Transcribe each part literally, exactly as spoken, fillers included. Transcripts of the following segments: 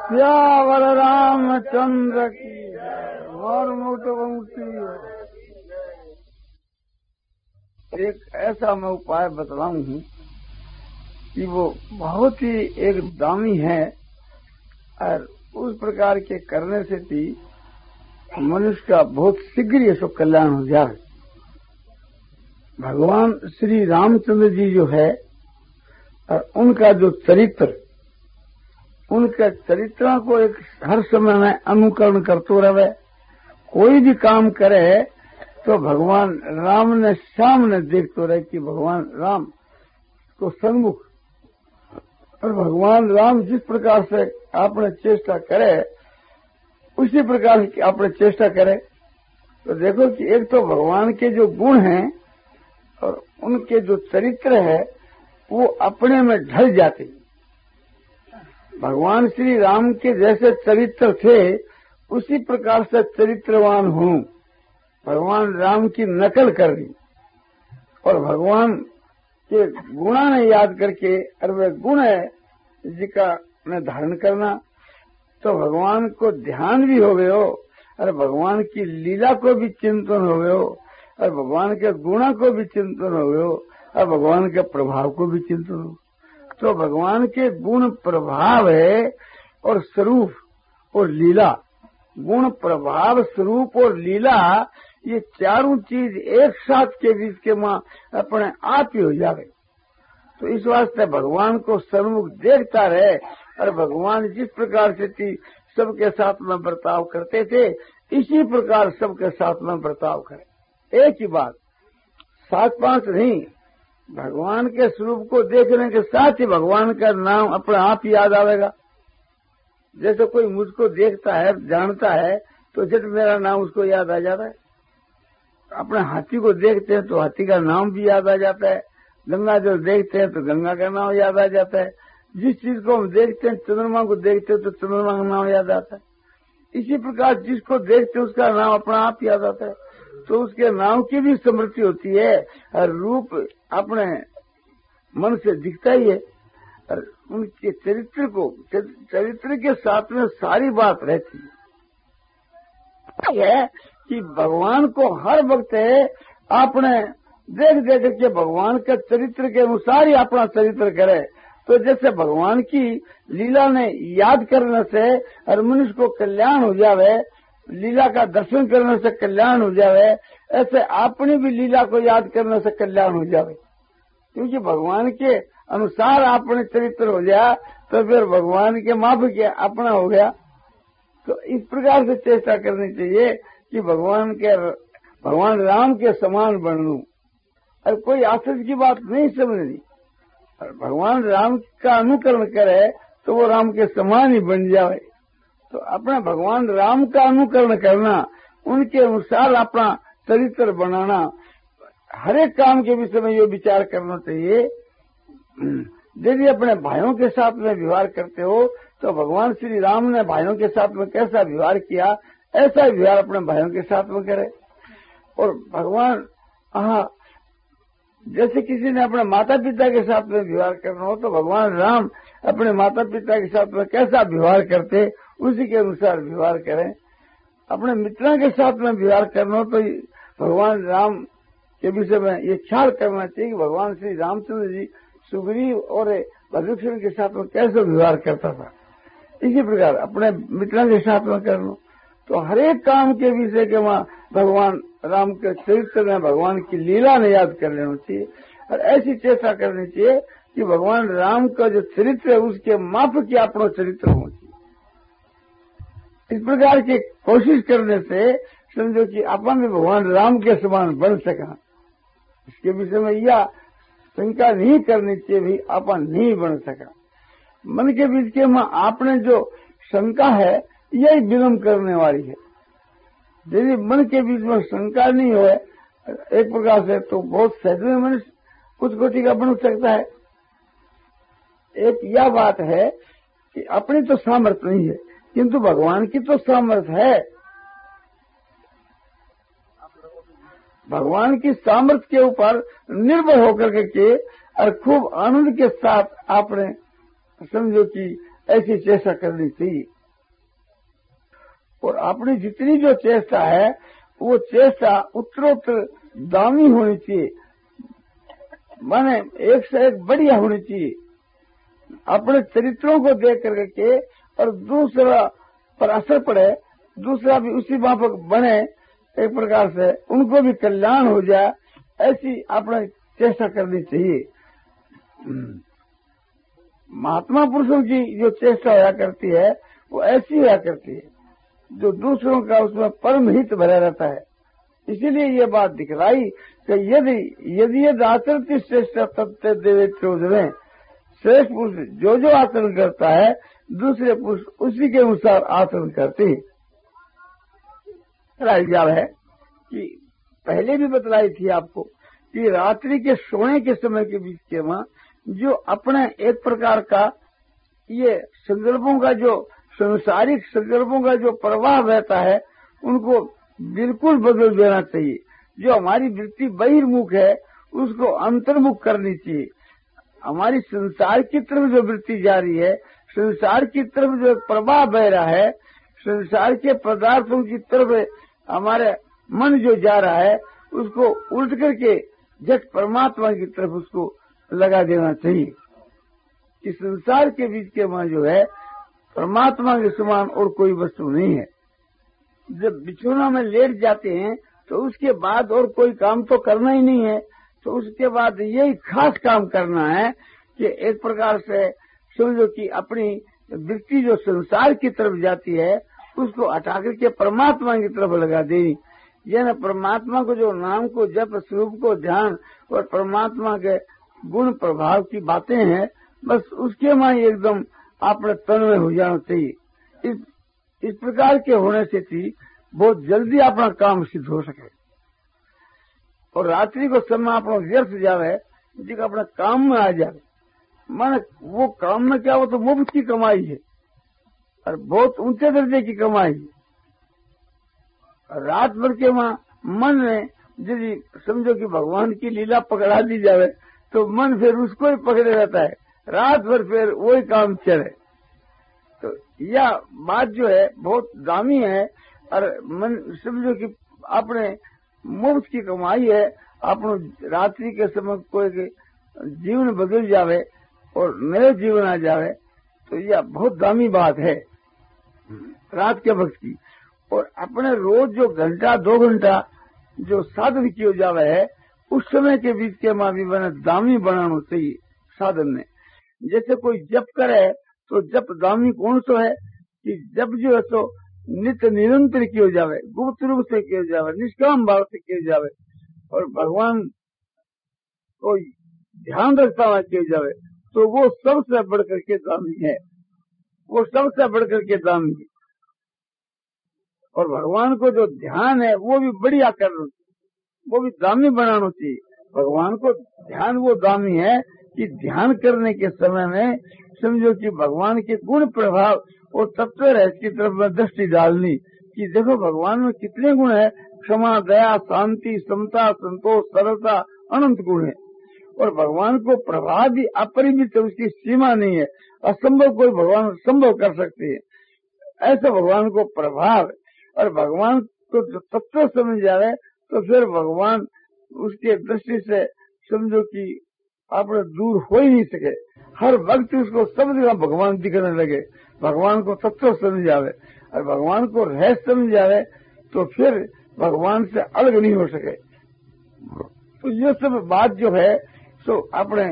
सियावर रामचंद्र की और मुक्ति। एक ऐसा मैं उपाय बतलाऊं हूं कि वो बहुत ही एक दामी है और उस प्रकार के करने से भी मनुष्य का बहुत शीघ्र ये सब कल्याण हो जाए। भगवान श्री रामचंद्र जी जो है और उनका जो चरित्र, उनके चरित्र को एक हर समय में अनुकरण करते रहे। कोई भी काम करे तो भगवान राम ने सामने देखते रहे कि भगवान राम को सन्मुख, और भगवान राम जिस प्रकार से आपने चेष्टा करे उसी प्रकार की आपने चेष्टा करे। तो देखो कि एक तो भगवान के जो गुण हैं और उनके जो चरित्र है वो अपने में ढल जाते। भगवान श्री राम के जैसे चरित्र थे उसी प्रकार से चरित्रवान हूं। भगवान राम की नकल कर दी और भगवान के गुणा ने याद करके, और वे गुण है जिसका ने धारण करना, तो भगवान को ध्यान भी हो गए हो और भगवान की लीला को भी चिंतन हो गए हो और भगवान के गुणा को भी चिंतन हो गए हो और भगवान के प्रभाव को भी चिंतन हो। तो भगवान के गुण प्रभाव है और स्वरूप और लीला, गुण प्रभाव स्वरूप और लीला, ये चारों चीज एक साथ के बीच के मां अपने आप ही हो जावे। तो इस वास्ते भगवान को सन्मुख देखता रहे और भगवान जिस प्रकार से थी सबके साथ में बर्ताव करते थे इसी प्रकार सबके साथ में बर्ताव करे। एक ही बात, सात पांच नहीं, भगवान के स्वरूप को देखने के साथ ही भगवान का नाम अपने आप ही याद आवेगा। जैसे कोई मुझको देखता है, जानता है, तो झट मेरा नाम उसको याद आ जाता है। अपने हाथी को देखते हैं तो हाथी का नाम भी याद आ जाता है। गंगा जो देखते हैं तो गंगा का नाम याद आ जाता है। जिस चीज को हम देखते हैं, चंद्रमा को देखते हैं तो चंद्रमा का नाम याद आता है। इसी प्रकार जिसको देखते हैं उसका नाम अपना आप याद आता है। तो उसके नाम की भी स्मृति होती है और रूप अपने मन से दिखता ही है और उनके चरित्र को, चरित्र के साथ में सारी बात रहती है कि भगवान को हर वक्त है आपने देख देख के भगवान के चरित्र के अनुसार ही अपना चरित्र करे। तो जैसे भगवान की लीला ने याद करने से और मनुष्य को कल्याण हो जावे, लीला का दर्शन करने से कल्याण हो जावे, ऐसे अपनी भी लीला को याद करने से कल्याण हो जावे। क्योंकि भगवान के अनुसार अपने चरित्र हो जाए तो फिर भगवान के माप के अपना हो गया। तो इस प्रकार से चेष्टा करनी चाहिए कि भगवान के भगवान राम के समान बन लूं और कोई आश्चर्य की बात नहीं समझनी। और भगवान राम का अनुकरण करे तो वो राम के समान ही बन जाए। तो अपना भगवान राम का अनुकरण करना, उनके अनुसार अपना चरित्र बनाना, हर एक काम के विषय में ये विचार करना चाहिए। यदि अपने भाइयों के साथ में व्यवहार करते हो तो भगवान श्री राम ने भाइयों के साथ में कैसा व्यवहार किया ऐसा व्यवहार अपने भाइयों के साथ में करे। और भगवान हाँ, जैसे किसी ने अपने माता पिता के साथ में व्यवहार करना हो तो भगवान राम अपने माता पिता के साथ में कैसा व्यवहार करते उसी के अनुसार व्यवहार करें। अपने मित्रों के साथ में व्यवहार करना हो तो भगवान राम के विषय में ये ख्याल करना चाहिए कि भगवान श्री रामचंद्र जी सुग्रीव और भद्रक्षण के साथ में कैसे व्यवहार करता था। इसी प्रकार अपने मित्रों के साथ में करना तो हर एक काम के विषय के वहां भगवान राम के चरित्र में भगवान की लीला ने याद कर लेना चाहिए और ऐसी चेष्टा करनी चाहिए कि भगवान राम का जो चरित्र है उसके माप की अपना चरित्र होना चाहिए। इस प्रकार की कोशिश करने से समझो कि अपन भी भगवान राम के समान बन सका। इसके विषय में यह शंका नहीं करनी चाहिए भी अपन नहीं बन सका। मन के बीच के में आपने जो शंका है यही विलम्ब करने वाली है। यदि मन के बीच में शंका नहीं हो एक प्रकार से तो बहुत सहज में मनुष्य कुछ कोटि का बन सकता है। एक यह बात है कि अपनी तो सामर्थ्य नहीं है किंतु भगवान की तो सामर्थ्य है। भगवान की सामर्थ्य के ऊपर निर्भर होकर के और खूब आनंद के साथ आपने समझो कि ऐसी चेष्टा करनी चाहिए। और अपनी जितनी जो चेष्टा है वो चेष्टा उत्तरोत्तर दामी होनी चाहिए, माने एक से एक बढ़िया होनी चाहिए, अपने चरित्रों को देख करके और दूसरा पर असर पड़े, दूसरा भी उसी माफक बने, एक प्रकार से उनको भी कल्याण हो जाए, ऐसी अपने चेष्टा करनी चाहिए। महात्मा पुरुषों की जो चेष्टा होया करती है वो ऐसी होया करती है जो दूसरों का उसमें परम हित भरा रहता है। इसीलिए ये बात दिखलाई कि यदि यदि यदि आचरती श्रेष्ठ तत्व देवे चौधवे, श्रेष्ठ पुरुष जो जो आचरण करता है दूसरे पुरुष उसी के अनुसार आचरण करते हैं। राजगाल है कि पहले भी बतलाई थी आपको कि रात्रि के सोने के समय के बीच के वहां जो अपने एक प्रकार का ये संकल्पों का जो संसारिक संकल्पों का जो प्रवाह रहता है उनको बिल्कुल बदल देना चाहिए। जो हमारी वृत्ति बहिर्मुख है उसको अंतर्मुख करनी चाहिए। हमारी संसार की तरफ जो वृत्ति जा रही है, संसार की तरफ जो प्रवाह बह रहा है, संसार के पदार्थों की तरफ हमारे मन जो जा रहा है उसको उल्ट करके जट परमात्मा की तरफ उसको लगा देना चाहिए कि संसार के बीच के वहां जो है परमात्मा के समान और कोई वस्तु नहीं है। जब बिछौना में लेट जाते हैं तो उसके बाद और कोई काम तो करना ही नहीं है, तो उसके बाद यही खास काम करना है कि एक प्रकार से समझो कि अपनी वृत्ति जो संसार की तरफ जाती है उसको हटा करके परमात्मा की तरफ लगा देनी। यह परमात्मा को जो नाम को जप स्वरूप को ध्यान और परमात्मा के गुण प्रभाव की बातें हैं, बस उसके वहां एकदम अपने तन में हो जाना चाहिए। इस इस प्रकार के होने से थी बहुत जल्दी अपना काम सिद्ध हो सके और रात्रि को समय अपना व्यर्थ जावे, जी अपने काम में आ जाए। माने वो काम में क्या हो तो मुफ्त की कमाई है और बहुत ऊंचे दर्जे की कमाई है। रात भर के वहां मन में यदि समझो कि भगवान की लीला पकड़ा दी जावे तो मन फिर उसको ही पकड़े रहता है, रात भर फिर वही काम चले। तो यह बात जो है बहुत दामी है और मन समझो कि अपने मुफ्त की कमाई है। अपने रात्रि के समय कोई जीवन बदल जावे और नए जीवन आ जावे तो यह बहुत दामी बात है रात के वक्त की। और अपने रोज जो घंटा दो घंटा जो साधन किया जावे है उस समय के बीच के माँ भी बने दामी बनाना चाहिए साधन में। जैसे कोई जप करे तो जप दामी कौन सो है कि जप जो है तो नित्य निरंतर किया जावे, गुप्त रूप से किया जावे, निष्काम भाव से किया जावे और भगवान को ध्यान रखता हुआ किया जावे, तो वो सबसे बढ़कर के दामी है, वो सबसे बढ़कर के दामी है। और भगवान को जो ध्यान है वो भी बढ़िया करना, वो भी दामी बनाना चाहिए। भगवान को ध्यान वो दामी है कि ध्यान करने के समय में समझो कि भगवान के गुण प्रभाव और तत्व रहस्य की तरफ में दृष्टि डालनी कि देखो भगवान में कितने गुण है, क्षमा, दया, शांति, समता, संतोष, सरलता, अनंत गुण है। और भगवान को प्रभाव भी अपरिमित है, उसकी सीमा नहीं है, असंभव कोई भगवान संभव कर सकते हैं, ऐसा भगवान को प्रभाव। और भगवान को जो तत्व समझ जाए तो फिर भगवान उसके दृष्टि से समझो कि अपने दूर हो ही नहीं सके, हर वक्त उसको सब जगह भगवान दिखने लगे। भगवान को तत्व समझ आवे और भगवान को रहस्य समझ आवे तो फिर भगवान से अलग नहीं हो सके। तो ये सब बात जो है सो अपने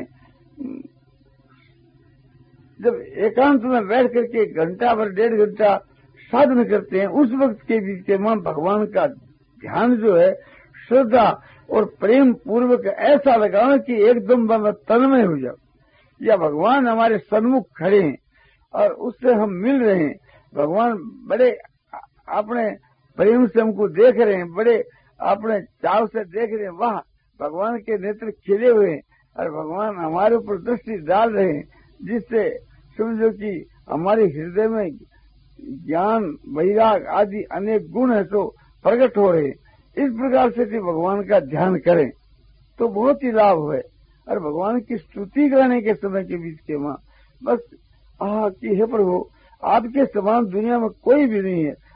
जब एकांत में बैठ करके घंटा भर डेढ़ घंटा साधन करते हैं उस वक्त के बीच के मां भगवान का ध्यान जो है श्रद्धा और प्रेम पूर्वक ऐसा लगाना कि एकदम तन्मय हो जाओ, या भगवान हमारे सन्मुख खड़े हैं और उससे हम मिल रहे हैं। भगवान बड़े अपने प्रेम से हमको देख रहे हैं, बड़े अपने चाव से देख रहे हैं, वाह भगवान के नेत्र खिले हुए हैं और भगवान हमारे ऊपर दृष्टि डाल रहे हैं, जिससे समझो कि हमारे हृदय में ज्ञान, वैराग आदि अनेक गुण है तो प्रकट हो रहे हैं। इस प्रकार से कि भगवान का ध्यान करें तो बहुत ही लाभ है। और भगवान की स्तुति करने के समय के बीच के मां बस आह कि हे प्रभु आपके समान दुनिया में कोई भी नहीं है,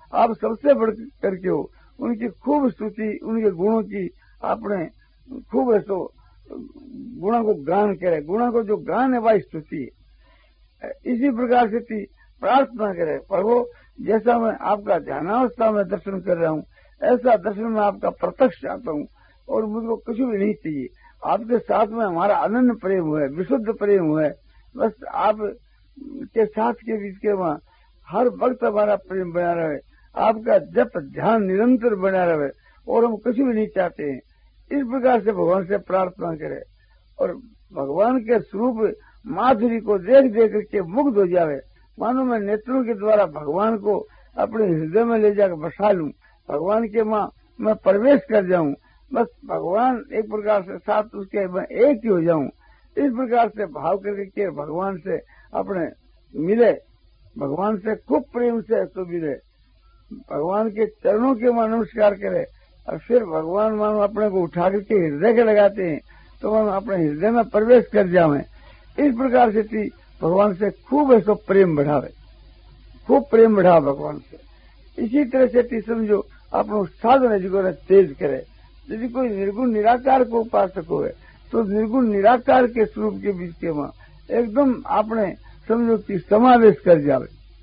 आप सबसे बढ़ करके हो। उनकी खूब स्तुति, उनके गुणों की आपने खूब ऐसो गुणों को गान करे। गुणों को जो गान है वही स्तुति है। इसी प्रकार से थी प्रार्थना करे, प्रभु जैसा मैं आपका ध्यानावस्था में दर्शन कर रहा हूँ ऐसा दर्शन में आपका प्रत्यक्ष चाहता हूँ और मुझको कुछ भी नहीं चाहिए। आपके साथ में हमारा अनन्य प्रेम हुआ है, विशुद्ध प्रेम हुआ है। बस आप के साथ के बीच के वहाँ हर वक्त हमारा प्रेम बना रहे, आपका जप ध्यान निरंतर बना रहे और हम कुछ भी नहीं चाहते हैं। इस प्रकार से भगवान से प्रार्थना करें और भगवान के स्वरूप माधुरी को देख देख करके मुग्ध हो जावे। मानो मैं नेत्रों के द्वारा भगवान को अपने हृदय में ले जाकर बसा लूं, भगवान के मां मैं प्रवेश कर जाऊं, बस भगवान एक प्रकार से साथ उसके मैं एक ही हो जाऊं। इस प्रकार से भाव करके भगवान से अपने मिले, भगवान से खूब प्रेम से तो मिले, भगवान के चरणों के मां नमस्कार करे और फिर भगवान मानो अपने को उठा करके हृदय के लगाते हैं तो मानो अपने हृदय में प्रवेश कर जावे। इस प्रकार से थी भगवान से खूब ऐसा प्रेम बढ़ावे, खूब प्रेम बढ़ावे भगवान से। इसी तरह से थी समझो अपनो साधन जिसको तेज करे। यदि कोई निर्गुण निराकार को उपासक हो तो निर्गुण निराकार के स्वरूप के बीच के वहां एकदम आपने समझो कि समावेश कर जावे।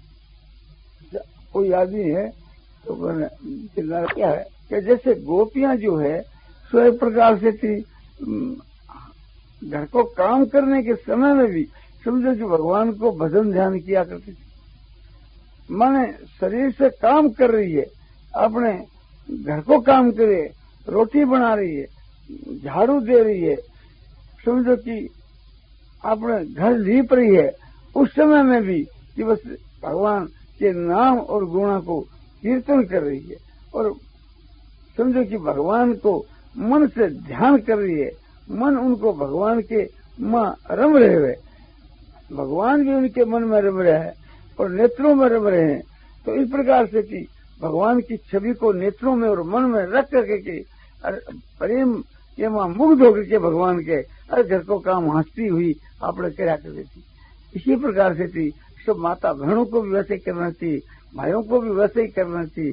कोई आदमी है तो क्या है कि जैसे गोपियां जो है सो एक प्रकार से थी घर को काम करने के समय में भी समझो कि भगवान को भजन ध्यान किया करती थी। माने शरीर से काम कर रही है, अपने घर को काम करे, रोटी बना रही है, झाड़ू दे रही है, समझो कि अपने घर लीप रही है, उस समय में भी कि बस भगवान के नाम और गुणों को कीर्तन कर रही है और समझो कि भगवान को मन से ध्यान कर रही है। मन उनको भगवान के मां रम रहे हुए, भगवान भी उनके मन में रम रहे हैं और नेत्रों में रम रहे हैं। तो इस प्रकार से कि भगवान की छवि को नेत्रों में और मन में रख करके के प्रेम के मां मुग्ध होकर के भगवान के हर घर को काम हंसती हुई आपने क्या करती थी। इसी प्रकार से थी सब माता बहनों को भी वैसे करना चाहिए, भाइयों को भी वैसे ही करना चाहिए।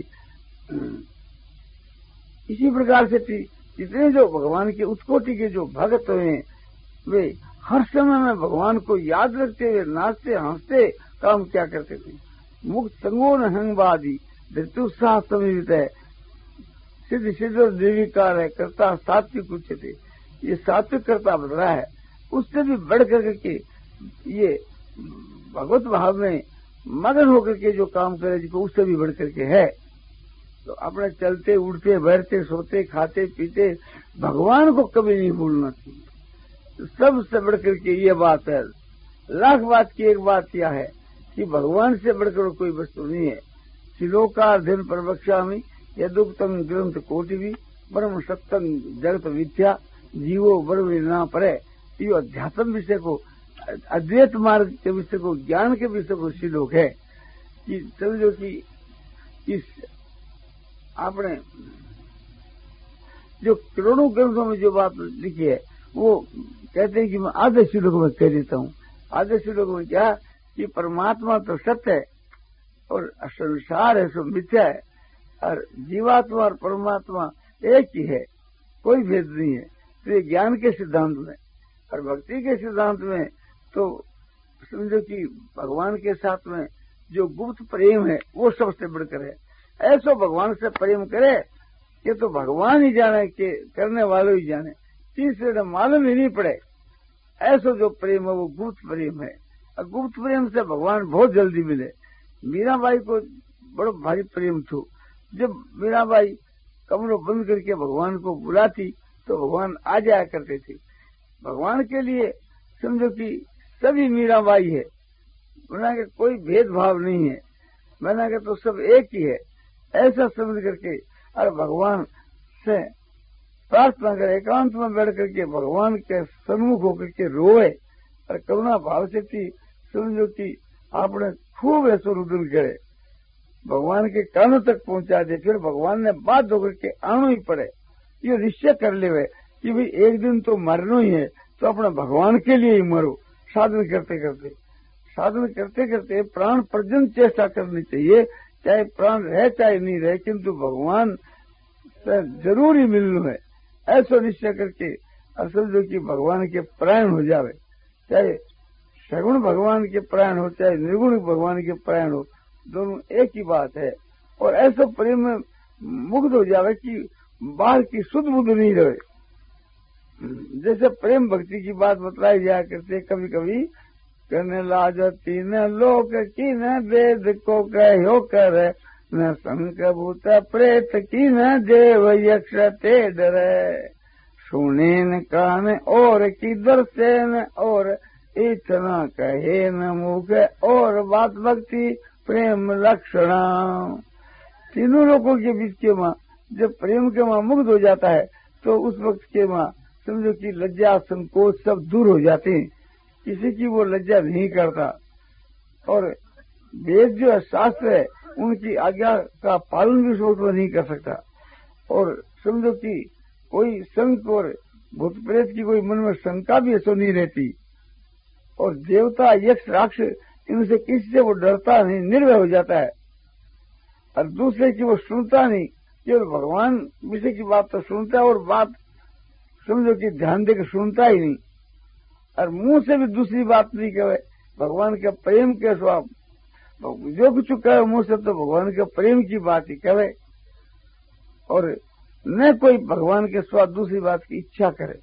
इसी प्रकार से थी जितने जो भगवान के उत्कोटि के जो भक्त हुए वे हर समय में भगवान को याद रखते हुए नाचते हंसते काम क्या करते थे। मुक्त संगोन हंगवादी धृतुत्साह समीरित है, सिद्ध सिद्ध देविकार है, कर्ता सात्विक उच्चते। ये सात्विक कर्ता बन रहा है, उससे भी बढ़ करके ये भगवत भाव में मगन होकर के जो काम करे जिसको उससे भी बढ़ करके है। तो अपने चलते उड़ते बैठते सोते खाते पीते भगवान को कभी नहीं भूलना चाहिए। तो सबसे बढ़ करके ये बात है, लाख बात की एक बात यह है कि भगवान से बढ़कर कोई वस्तु नहीं है। श्लोकार्धन प्रवक्ष्यामि यदुक्तम ग्रंथ कोटि भी परम सत्यम जगत विद्या जीवो बर्व ना पड़े। ये अध्यात्म विषय को, अद्वैत मार्ग के विषय को, ज्ञान के विषय को श्लोक है कि समझो कि इस आपने जो करोड़ों ग्रंथों में जो बात लिखी है वो कहते हैं कि मैं आधे श्लोक में कह देता हूँ। आधे श्लोक में क्या कि परमात्मा तो सत्य है और संसार है सो मिथ्या है और जीवात्मा और परमात्मा एक ही है, कोई भेद नहीं है। तो ये ज्ञान के सिद्धांत में और भक्ति के सिद्धांत में तो समझो कि भगवान के साथ में जो गुप्त प्रेम है वो सबसे बढ़कर है। ऐसो भगवान से प्रेम करे कि तो भगवान ही जाने के करने वालों ही जाने, तीसरे मालूम ही नहीं पड़े। ऐसो जो प्रेम है वो गुप्त प्रेम है और गुप्त प्रेम से भगवान बहुत जल्दी मिले। मीराबाई को बड़ा भारी प्रेम थो। जब मीराबाई कमरों बंद करके भगवान को बुलाती तो भगवान आ जाया करते थे। भगवान के लिए समझो कि सभी मीराबाई है, बना के कोई भेदभाव नहीं है, बना के तो सब एक ही है। ऐसा समझ करके और भगवान से प्रार्थना करे, एकांत में बैठ करके भगवान के सन्मुख होकर के रोए और करुणा भाव से थी समझो कि आपने खूब ऐसा रुदन करे, भगवान के कानों तक पहुंचा दे। फिर भगवान ने बात होकर के आना ही पड़े, ये निश्चय कर ले कि भाई एक दिन तो मरना ही है तो अपने भगवान के लिए ही मरो। साधन करते करते साधन करते करते प्राण पर्यंत चेष्टा करनी चाहिए चाहे प्राण रहे चाहे नहीं रहे, किंतु भगवान से जरूर ही मिलना है, ऐसा निश्चय करके और समझो कि भगवान के प्राण हो जावे। चाहे सगुण भगवान के प्राण हो चाहे निर्गुण भगवान के प्राण हो, दोनों एक ही बात है। और ऐसा प्रेम में मुग्ध हो जावे कि बाहर की शुद्ध बुद्ध नहीं रहे। जैसे प्रेम भक्ति की बात बतलाई जाया करते, कभी कभी करने लाज तीन लोक की न वेद को कहो कर, न संक भूत प्रेत की न देव यक्ष ते डरे, सुने न कान और की दर्शन और इतना कहे न मुख और बात भक्ति प्रेम लक्षणा। तीनों लोगों के बीच के माँ जब प्रेम के माँ मुग्ध हो जाता है तो उस वक्त के माँ समझो कि लज्जा संकोच सब दूर हो जाते हैं, किसी की वो लज्जा नहीं करता। और वेद जो शास्त्र है उनकी आज्ञा का पालन भी उस वक्त नहीं कर सकता। और समझो कि कोई संक और भूत प्रेत की कोई मन में शंका भी ऐसा नहीं रहती। और देवता यक्ष राक्षस इनसे किसी से वो डरता नहीं, निर्भय हो जाता है। और दूसरे की वो सुनता नहीं, केवल भगवान विषय की बात तो सुनता है और बात समझो कि ध्यान देकर सुनता ही नहीं। और मुंह से भी दूसरी बात नहीं कहे, भगवान के प्रेम के स्वभाव जो कुछ कहे मुंह से तो भगवान के प्रेम की बात ही कहे। और न कोई भगवान के स्वाद दूसरी बात की इच्छा करे,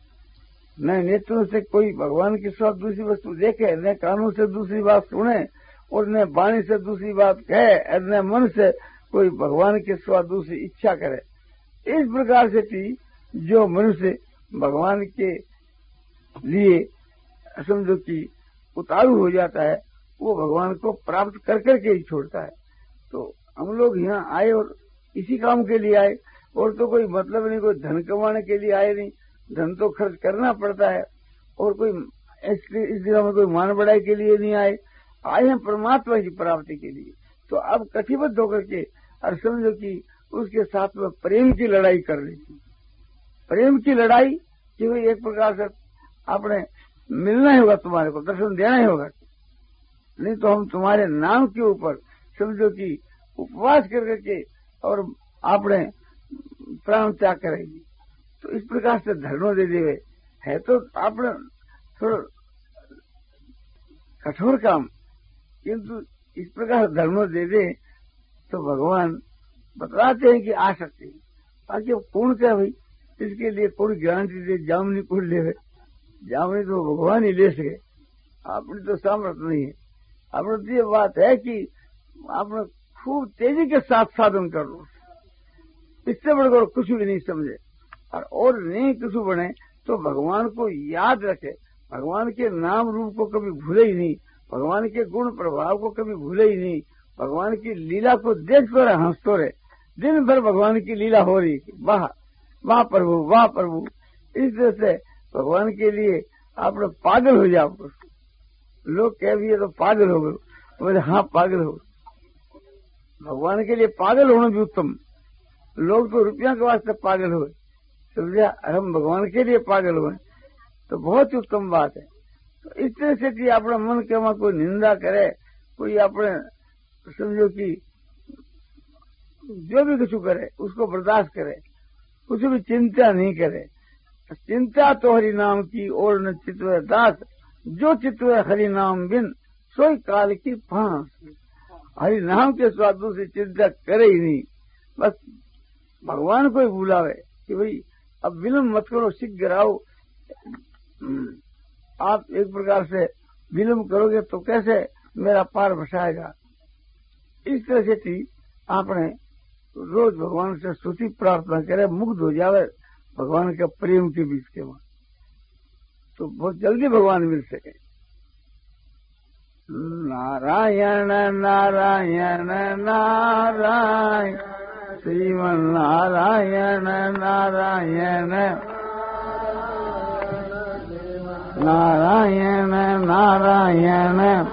न नेत्रों से कोई भगवान के स्वाद दूसरी वस्तु देखे, न कानों से दूसरी बात सुने और न वाणी से दूसरी बात कहे, और न मन से कोई भगवान के स्वाद दूसरी इच्छा करे। इस प्रकार से थी जो मनुष्य भगवान के लिए समझो कि उतारू हो जाता है, वो भगवान को प्राप्त कर करके ही छोड़ता है। तो हम लोग यहाँ आए और इसी काम के लिए आए, और तो कोई मतलब नहीं, कोई धन कमाने के लिए आए नहीं, धन तो खर्च करना पड़ता है। और कोई इस दिशा में कोई मान बढ़ाई के लिए नहीं आए, आए हैं परमात्मा की प्राप्ति के लिए। तो अब कटिबद्ध होकर के और समझो कि उसके साथ में प्रेम की लड़ाई कर ली। प्रेम की लड़ाई कि भाई एक प्रकार से आपने मिलना ही होगा, तुम्हारे को दर्शन देना ही होगा, नहीं तो हम तुम्हारे नाम के ऊपर समझो कि उपवास कर करके और आपने प्राण त्याग करेंगे। तो इस प्रकार से धर्म दे देवे है तो आपने थोड़ा कठोर काम, किंतु इस प्रकार धर्म दे दे तो भगवान बतलाते हैं कि आ सकते हैं। बाकी कौन क्या भाई इसके लिए कोई गारंटी दे, जामनी कौन ले, जामनी तो भगवान ही ले सके, आपने तो सामर्थ्य नहीं है। आपने तो ये बात है कि आपने खूब तेजी के साथ साधन कर लो, इससे बढ़कर कुछ भी नहीं समझे और, और नहीं कुछ बने तो भगवान को याद रखे, भगवान के नाम रूप को कभी भूले ही नहीं, भगवान के गुण प्रभाव को कभी भूले ही नहीं, भगवान की लीला को देखते रहे, हंसते रहे, दिन भर भगवान की लीला हो रही, वाह वाह प्रभु वाह प्रभु। इस तरह से भगवान के लिए आप लोग पागल हो जाओ। लोग कह भी तो पागल हो गए, बोले हाँ पागल हो। भगवान के लिए पागल होना भी उत्तम। लोग तो रुपया के वास्ते पागल हुए, समझा, हम भगवान के लिए पागल हुए तो बहुत ही उत्तम बात है। तो इस तरह से कि अपना मन के वहां कोई निंदा करे, कोई अपने समझो कि जो भी कुछ करे उसको बर्दाश्त करे, कुछ भी चिंता नहीं करे। चिंता तो हरि नाम की और न चित्त दास, जो चित्त हरि नाम बिन सोई काल की फांस। हरि नाम के स्वादों से चिंता करे ही नहीं, बस भगवान को ही बुलावे कि भाई अब विलम्ब मत करो, शीघ्र आओ। आप एक प्रकार से विलम्ब करोगे तो कैसे मेरा पार बसाएगा। इस तरह से थी आपने रोज भगवान से स्तुति प्रार्थना करे, मुग्ध हो जावे भगवान के प्रेम के बीच के वहां, तो बहुत जल्दी भगवान मिल सके। नारायण नारायण नारायण श्रीमन नारायण नारायण नारायण नारायण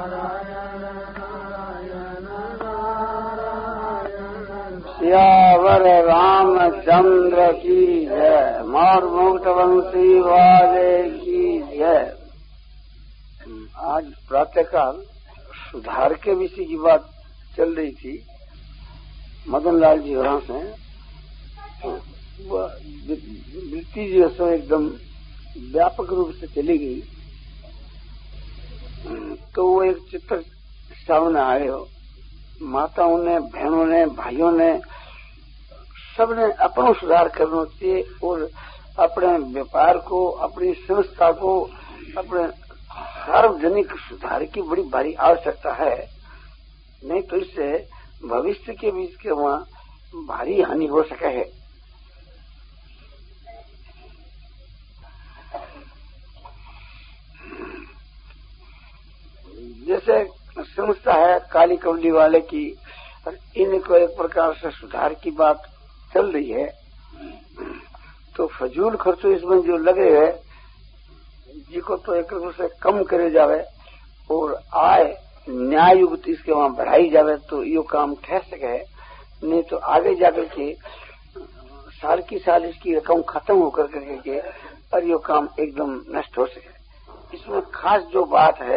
सियावर बोल रामचंद्र की जय, मोर मुक्त वंशी वाले की जय। आज प्रातःकाल सुधार के विषय की बात चल रही थी। मदन लाल जी वहां से वृत्ति जो सो एकदम व्यापक रूप से चली गई, तो वो एक चित्र सामने आए हो। माताओं ने, बहनों ने, भाइयों ने, सबने अपना सुधार करना चाहिए और अपने व्यापार को, अपनी संस्था को, अपने सार्वजनिक सुधार की बड़ी भारी आवश्यकता है। नहीं तो इससे भविष्य के बीच के वहां भारी हानि हो सके है। जैसे संस्था है काली कवली वाले की, इनको एक प्रकार से सुधार की बात चल रही है, तो फजूल खर्चो इसमें जो लगे है जिको तो एक रूप से कम करे जावे और आय न्याय युक्त इसके वहां बढ़ाई जावे तो यो काम ठहर सके। नहीं तो आगे जाकर के साल की साल इसकी रकम खत्म होकर करके और यो काम एकदम नष्ट हो सके। इसमें खास जो बात है,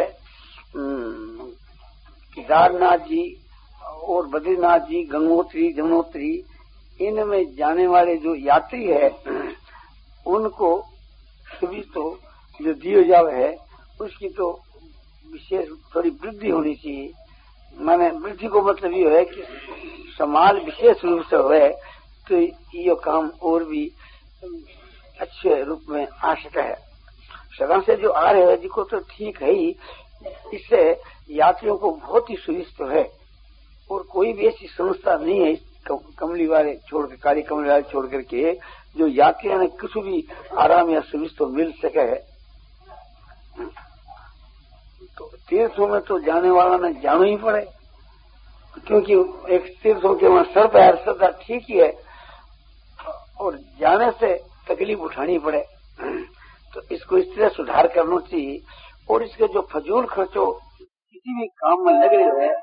केदारनाथ जी और बद्रीनाथ जी, गंगोत्री, जमुनोत्री, इनमें जाने वाले जो यात्री है उनको सभी तो जो दियो जावे है उसकी तो विशेष थोड़ी वृद्धि होनी चाहिए। माने वृद्धि को मतलब ये है कि समाज विशेष रूप से हुए तो ये काम और भी अच्छे रूप में आ सके है। सदा से जो आ रहे हैं जिनको तो ठीक है ही, इससे यात्रियों को बहुत ही सुविधा है और कोई भी ऐसी संस्था नहीं है कमली वाले छोड़ कर, काली कमली वाले छोड़ करके जो यात्रियों ने किसी भी आराम या सुविधा मिल सके है। तो तीर्थों में तो जाने वाला ने जाना ही पड़े, क्योंकि एक तीर्थों के वहां सर पैर सदा ठीक ही है और जाने से तकलीफ उठानी पड़े। तो इसको इस तरह सुधार करना चाहिए और इसके जो फजूल खर्चो किसी भी काम में लग रहे हैं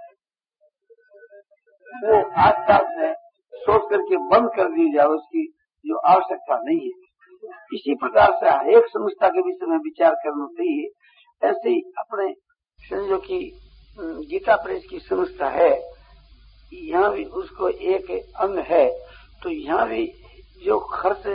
वो आस पास में सोच करके बंद कर दी जाए, उसकी जो आवश्यकता नहीं है। इसी प्रकार से हर एक संस्था के विषय में विचार करना चाहिए। ऐसे ही अपने समझो कि गीता प्रेस की संस्था है, यहाँ भी उसको एक अंग है, तो यहाँ भी जो खर्च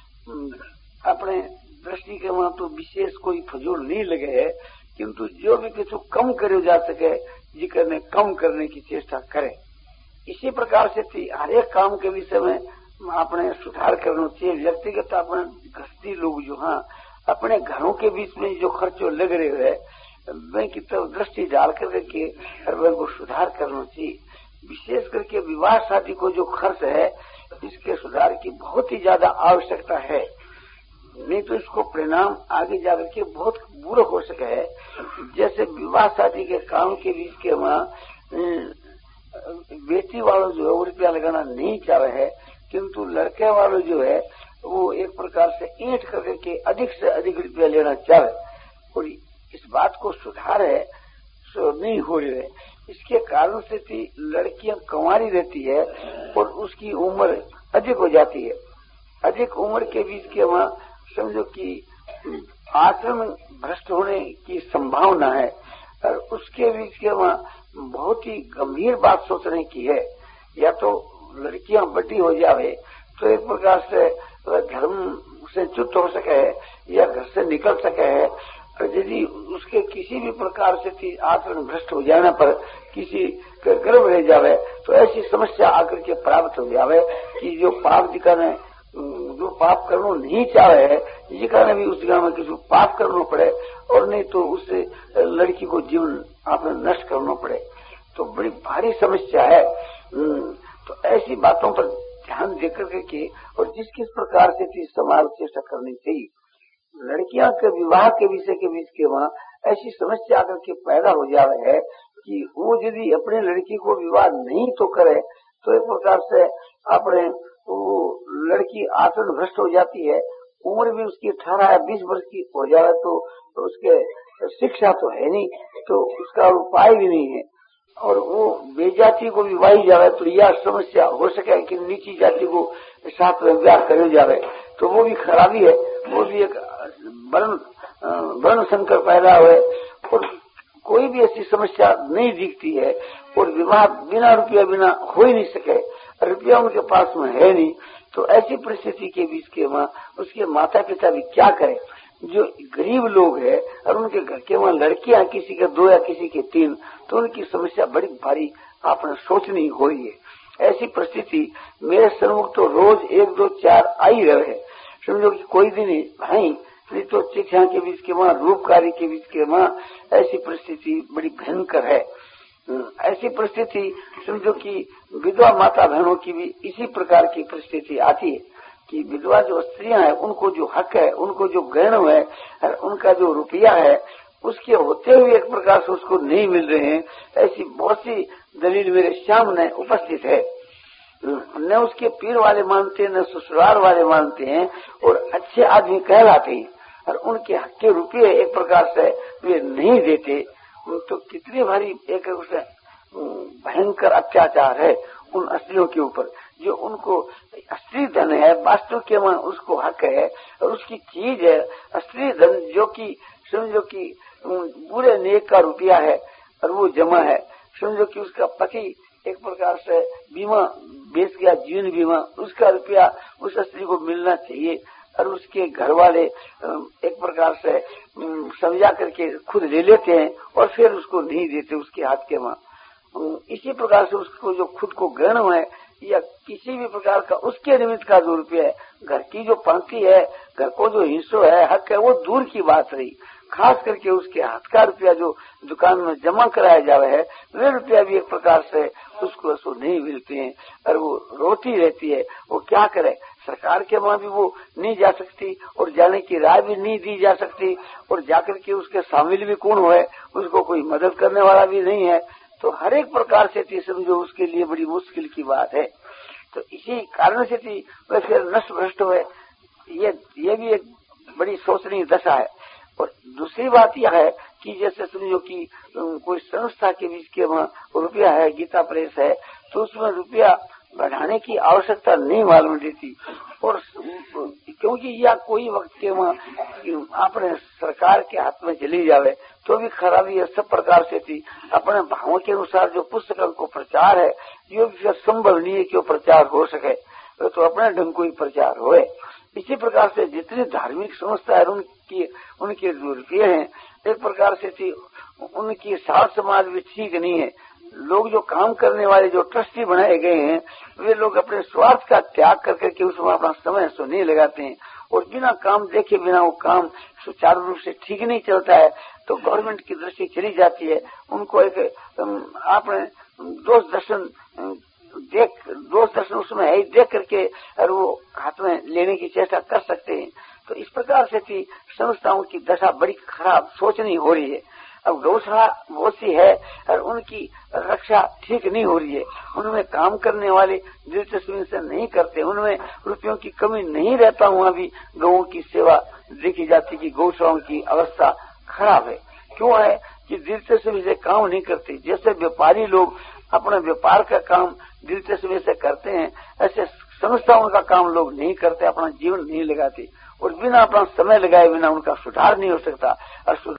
अपने दृष्टि के वहां तो विशेष कोई फजूल नहीं लगे है, किंतु जो भी कुछ कम करे जा सके जिक्र ने कम करने की चेष्टा करे। इसी प्रकार से थी हर एक काम के विषय में अपने सुधार करना चाहिए। व्यक्तिगत अपने गृहस्थी लोग जो हाँ अपने घरों के बीच में जो खर्चो लग रहे हैं बैंक की तरफ दृष्टि डाल करके बैंक को सुधार करना चाहिए। विशेष करके विवाह शादी को जो खर्च है इसके सुधार की बहुत ही ज्यादा आवश्यकता है। नहीं तो इसको परिणाम आगे जाकर के बहुत बुरा हो सके है। जैसे विवाह शादी के काम के बीच के वहाँ बेटी वालों जो है वो रुपया लगाना नहीं चाह रहे है, किंतु लड़के वालों जो है वो एक प्रकार से ईंट करके अधिक से अधिक रुपया लेना चाहे और इस बात को सुधार है सो नहीं हो रही है। इसके कारण से थी लड़कियां कंवारी रहती है और उसकी उम्र अधिक हो जाती है। अधिक उम्र के बीच के वहाँ समझो कि आचरण भ्रष्ट होने की संभावना है और उसके बीच के वहाँ बहुत ही गंभीर बात सोचने की है। या तो लड़कियां बड़ी हो जावे तो एक प्रकार से धर्म से च्युत हो सके है या घर से निकल सके है, और यदि उसके किसी भी प्रकार से आचरण भ्रष्ट हो जाने पर किसी के गर्भ रह जावे तो ऐसी समस्या आकर के प्राप्त हो जावे कि जो पाप जिका ने जो पाप करना नहीं चाहे है जिका ने भी उस जगह में किसी पाप करना पड़े और नहीं तो उससे लड़की को जीवन आपने नष्ट करना पड़े तो बड़ी भारी समस्या है। तो ऐसी बातों पर ध्यान देकर के और जिस किस प्रकार से समाज चेष्टा करनी चाहिए। लड़कियां के विवाह के विषय के बीच के वहाँ ऐसी समस्या आकर के पैदा हो जावे है कि वो यदि अपने लड़की को विवाह नहीं तो करे तो एक प्रकार से अपने वो लड़की आचरण भ्रष्ट हो जाती है। उम्र भी उसकी अठारह या बीस वर्ष की हो जाए तो, तो उसके शिक्षा तो है नहीं तो उसका उपाय भी नहीं है। और वो बेजाति को भी वाही जावे तो यह समस्या हो सके कि नीची जाति को साथ में ब्याह करे जावे तो वो भी खराबी है। वो भी एक वर्ण वर्ण संकर पैदा हुए और कोई भी ऐसी समस्या नहीं दिखती है और विवाह बिना रुपया बिना हो ही नहीं सके, रुपया उनके पास में है नहीं। तो ऐसी परिस्थिति के बीच के वहाँ उसके माता पिता भी क्या करें। जो गरीब लोग हैं और उनके घर के वहाँ लड़कियां किसी के दो या किसी के तीन, तो उनकी समस्या बड़ी भारी आपने सोचनी हो रही है। ऐसी परिस्थिति मेरे सम्मुख तो रोज एक दो चार आई रहे। समझो कि कोई दिन नहीं नहीं तो चिट्ठियां के बीच के वहाँ रूपकारी के बीच के वहाँ ऐसी परिस्थिति बड़ी भयंकर है। ऐसी परिस्थिति समझो कि विधवा माता बहनों की भी इसी प्रकार की परिस्थिति आती है कि विधवा जो स्त्रियां हैं उनको जो हक है, उनको जो गहन है, उनका जो रुपया है उसके होते हुए एक प्रकार से उसको नहीं मिल रहे हैं। ऐसी बहुत सी दलील मेरे सामने उपस्थित है। न उसके पीर वाले मानते हैं, न ससुराल वाले मानते हैं और अच्छे आदमी कहलाते हैं और उनके हक के रुपये एक प्रकार से वे नहीं देते। तो कितनी भारी एक भयंकर अत्याचार है उन स्त्रियों के ऊपर। जो उनको स्त्री धन है वास्तव के मन उसको हक है और उसकी चीज है स्त्री धन, जो कि समझो कि बुरे नेक का रुपया है और वो जमा है। समझो कि उसका पति एक प्रकार से बीमा बेच गया, जीवन बीमा, उसका रुपया उस स्त्री को मिलना चाहिए और उसके घर वाले एक प्रकार से समझा करके खुद ले लेते हैं और फिर उसको नहीं देते उसके हाथ के वहाँ। इसी प्रकार से उसको जो खुद को गहन है या किसी भी प्रकार का उसके निमित्त का जो रुपया है, घर की जो पंक्ति है, घर को जो हिस्सो है, हक है, वो दूर की बात रही। खास करके उसके हाथ का रुपया जो दुकान में जमा कराया जावे है, वे रुपया भी एक प्रकार से उसको उसको नहीं मिलते हैं और वो रोती रहती है। वो क्या करे, सरकार के वहाँ भी वो नहीं जा सकती और जाने की राय भी नहीं दी जा सकती और जाकर के उसके शामिल भी कौन है, उसको कोई मदद करने वाला भी नहीं है। तो हर एक प्रकार से थी समझो उसके लिए बड़ी मुश्किल की बात है। तो इसी कारण से थी वह फिर नष्ट भ्रष्ट हुए। ये ये भी एक बड़ी शोचनीय दशा है। और दूसरी बात यह है कि जैसे समझो कि कोई संस्था के बीच के वहाँ रुपया है, गीता प्रेस है, तो उसमें रुपया बढ़ाने की आवश्यकता नहीं मालूम देती। और क्योंकि यह कोई वक्त के वहाँ अपने सरकार के हाथ में चली जावे तो भी खराबी है। सब प्रकार से थी अपने भावों के अनुसार जो पुस्तकों को प्रचार है, ये भी संभव नहीं है कि वो प्रचार हो सके, तो अपने ढंग को ही प्रचार होए। इसी प्रकार से जितनी धार्मिक संस्था है उनकी उनके जो रुपये हैं एक प्रकार से थी उनकी साथ समाज भी ठीक नहीं है। लोग जो काम करने वाले जो ट्रस्टी बनाए गए हैं वे लोग अपने स्वार्थ का त्याग कर करके उसमें अपना समय सो नहीं लगाते हैं और बिना काम देखे बिना वो काम सुचारू रूप से ठीक नहीं चलता है तो गवर्नमेंट की दृष्टि चली जाती है। उनको एक आपने दोष दर्शन देख दोष दर्शन उसमें है ही देख करके और वो हाथ में लेने की चेष्टा कर सकते हैं। तो इस प्रकार से थी संस्थाओं की दशा बड़ी खराब सोचनी हो रही है। अब गौशाला बहुत सी है और उनकी रक्षा ठीक नहीं हो रही है। उनमें काम करने वाले दिलचस्पी से नहीं करते, उनमें रुपयों की कमी नहीं रहता। वहाँ भी गौओं की सेवा देखी जाती कि गौशालाओं की अवस्था खराब है। क्यों है कि दिलचस्पी से काम नहीं करते। जैसे व्यापारी लोग अपने व्यापार का काम दिलचस्पी से करते हैं, ऐसे संस्थाओं का काम लोग नहीं करते, अपना जीवन नहीं लगाते और बिना अपना समय लगाए बिना उनका सुधार नहीं हो सकता। और